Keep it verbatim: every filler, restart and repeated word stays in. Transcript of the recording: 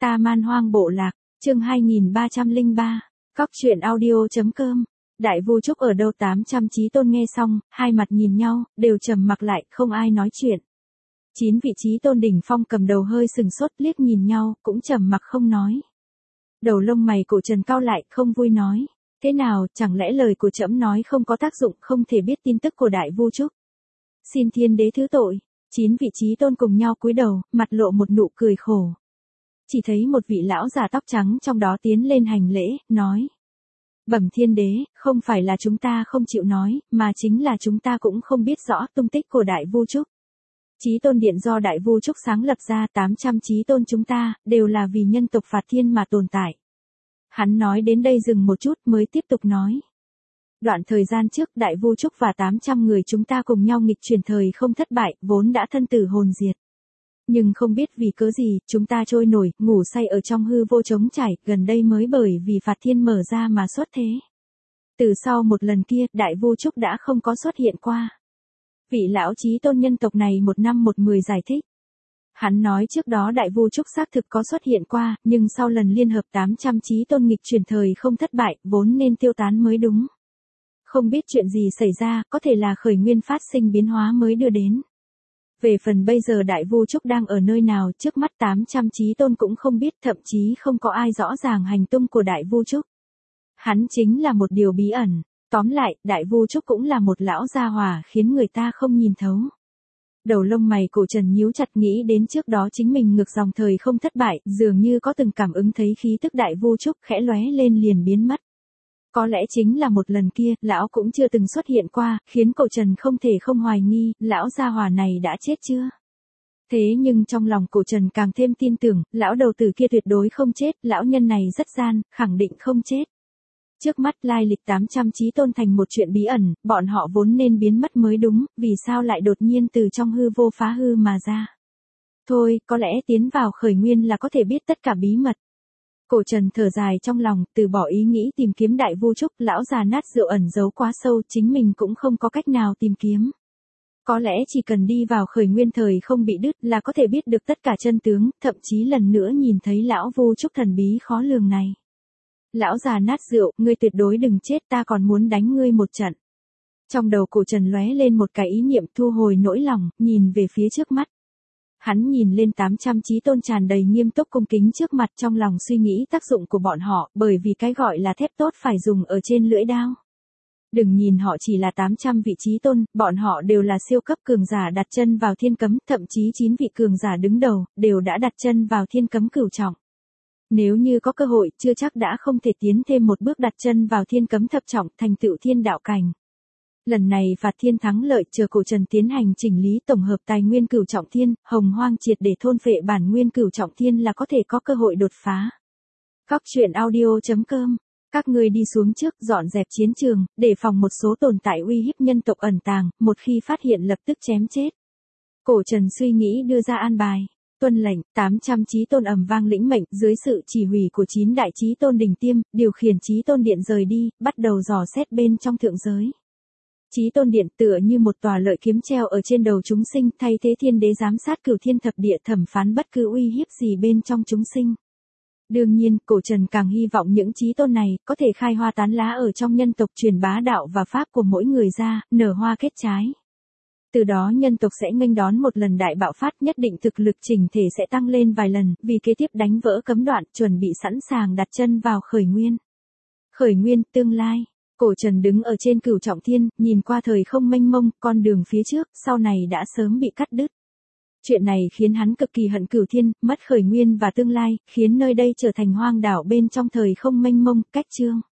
Ta Man Hoang Bộ Lạc, chương hai nghìn ba trăm lẻ ba, Cóc truyện audio chấm com. Đại Vu Trúc ở đâu? Tám trăm chí tôn nghe xong, hai mặt nhìn nhau, đều trầm mặc lại, không ai nói chuyện. Chín vị chí tôn đỉnh phong cầm đầu hơi sừng sốt, liếc nhìn nhau, cũng trầm mặc không nói. Đầu lông mày Cổ Trần cau lại, không vui nói: thế nào, chẳng lẽ lời của trẫm nói không có tác dụng, không thể biết tin tức của Đại Vu Trúc? Xin thiên đế thứ tội. Chín vị chí tôn cùng nhau cúi đầu, mặt lộ một nụ cười khổ. Chỉ thấy một vị lão già tóc trắng trong đó tiến lên hành lễ, nói: bẩm thiên đế, không phải là chúng ta không chịu nói, mà chính là chúng ta cũng không biết rõ tung tích của Đại Vu Trúc. Chí tôn điện do Đại Vu Trúc sáng lập ra, tám trăm chí tôn chúng ta, đều là vì nhân tộc phạt thiên mà tồn tại. Hắn nói đến đây dừng một chút mới tiếp tục nói: đoạn thời gian trước Đại Vu Trúc và tám trăm người chúng ta cùng nhau nghịch chuyển thời không thất bại, vốn đã thân tử hồn diệt. Nhưng không biết vì cớ gì, chúng ta trôi nổi, ngủ say ở trong hư vô trống trải, gần đây mới bởi vì phạt thiên mở ra mà xuất thế. Từ sau một lần kia, Đại Vu Trúc đã không có xuất hiện qua. Vị lão chí tôn nhân tộc này một năm một mười giải thích. Hắn nói trước đó Đại Vu Trúc xác thực có xuất hiện qua, nhưng sau lần liên hợp tám trăm chí tôn nghịch chuyển thời không thất bại, vốn nên tiêu tán mới đúng. Không biết chuyện gì xảy ra, có thể là khởi nguyên phát sinh biến hóa mới đưa đến. Về phần bây giờ Đại Vu Trúc đang ở nơi nào, trước mắt tám trăm chí tôn cũng không biết, thậm chí không có ai rõ ràng hành tung của Đại Vu Trúc. Hắn chính là một điều bí ẩn. Tóm lại, Đại Vu Trúc cũng là một lão gia hỏa khiến người ta không nhìn thấu. Đầu lông mày Cổ Trần nhíu chặt, nghĩ đến trước đó chính mình ngược dòng thời không thất bại, dường như có từng cảm ứng thấy khí tức Đại Vu Trúc khẽ lóe lên liền biến mất. Có lẽ chính là một lần kia, lão cũng chưa từng xuất hiện qua, khiến Cổ Trần không thể không hoài nghi, lão gia hỏa này đã chết chưa? Thế nhưng trong lòng Cổ Trần càng thêm tin tưởng, lão đầu tử kia tuyệt đối không chết, lão nhân này rất gian, khẳng định không chết. Trước mắt lai lịch tám trăm chí tôn thành một chuyện bí ẩn, bọn họ vốn nên biến mất mới đúng, vì sao lại đột nhiên từ trong hư vô phá hư mà ra? Thôi, có lẽ tiến vào khởi nguyên là có thể biết tất cả bí mật. Cổ Trần thở dài trong lòng, từ bỏ ý nghĩ tìm kiếm Đại Vu Trúc, lão già nát rượu ẩn giấu quá sâu, chính mình cũng không có cách nào tìm kiếm. Có lẽ chỉ cần đi vào khởi nguyên thời không bị đứt là có thể biết được tất cả chân tướng, thậm chí lần nữa nhìn thấy lão Vu Trúc thần bí khó lường này. Lão già nát rượu, ngươi tuyệt đối đừng chết, ta còn muốn đánh ngươi một trận. Trong đầu Cổ Trần lóe lên một cái ý niệm, thu hồi nỗi lòng, nhìn về phía trước mắt. Hắn nhìn lên tám trăm chí tôn tràn đầy nghiêm túc cung kính trước mặt, trong lòng suy nghĩ tác dụng của bọn họ, bởi vì cái gọi là thép tốt phải dùng ở trên lưỡi đao. Đừng nhìn họ chỉ là tám trăm vị chí tôn, bọn họ đều là siêu cấp cường giả đặt chân vào thiên cấm, thậm chí chín vị cường giả đứng đầu, đều đã đặt chân vào thiên cấm cửu trọng. Nếu như có cơ hội, chưa chắc đã không thể tiến thêm một bước đặt chân vào thiên cấm thập trọng, thành tựu thiên đạo cảnh. Lần này phạt thiên thắng lợi, chờ Cổ Trần tiến hành chỉnh lý tổng hợp tài nguyên cửu trọng thiên, hồng hoang triệt để thôn phệ bản nguyên cửu trọng thiên là có thể có cơ hội đột phá. Cóc truyện audio chấm com. Các ngươi đi xuống trước, dọn dẹp chiến trường, để phòng một số tồn tại uy hiếp nhân tộc ẩn tàng, một khi phát hiện lập tức chém chết. Cổ Trần suy nghĩ đưa ra an bài. Tuân lệnh, tám trăm chí tôn ầm vang lĩnh mệnh, dưới sự chỉ huy của chín đại chí tôn đỉnh tiêm, điều khiển chí tôn điện rời đi, bắt đầu dò xét bên trong thượng giới. Chí tôn điện tựa như một tòa lợi kiếm treo ở trên đầu chúng sinh, thay thế thiên đế giám sát cửu thiên thập địa, thẩm phán bất cứ uy hiếp gì bên trong chúng sinh. Đương nhiên, Cổ Trần càng hy vọng những chí tôn này có thể khai hoa tán lá ở trong nhân tộc, truyền bá đạo và pháp của mỗi người ra, nở hoa kết trái. Từ đó nhân tộc sẽ nghênh đón một lần đại bạo phát, nhất định thực lực chỉnh thể sẽ tăng lên vài lần, vì kế tiếp đánh vỡ cấm đoạn, chuẩn bị sẵn sàng đặt chân vào khởi nguyên. Khởi nguyên, tương lai. Cổ Trần đứng ở trên cửu trọng thiên, nhìn qua thời không mênh mông, con đường phía trước, sau này đã sớm bị cắt đứt. Chuyện này khiến hắn cực kỳ hận cửu thiên, mất khởi nguyên và tương lai, khiến nơi đây trở thành hoang đảo bên trong thời không mênh mông, cách chương.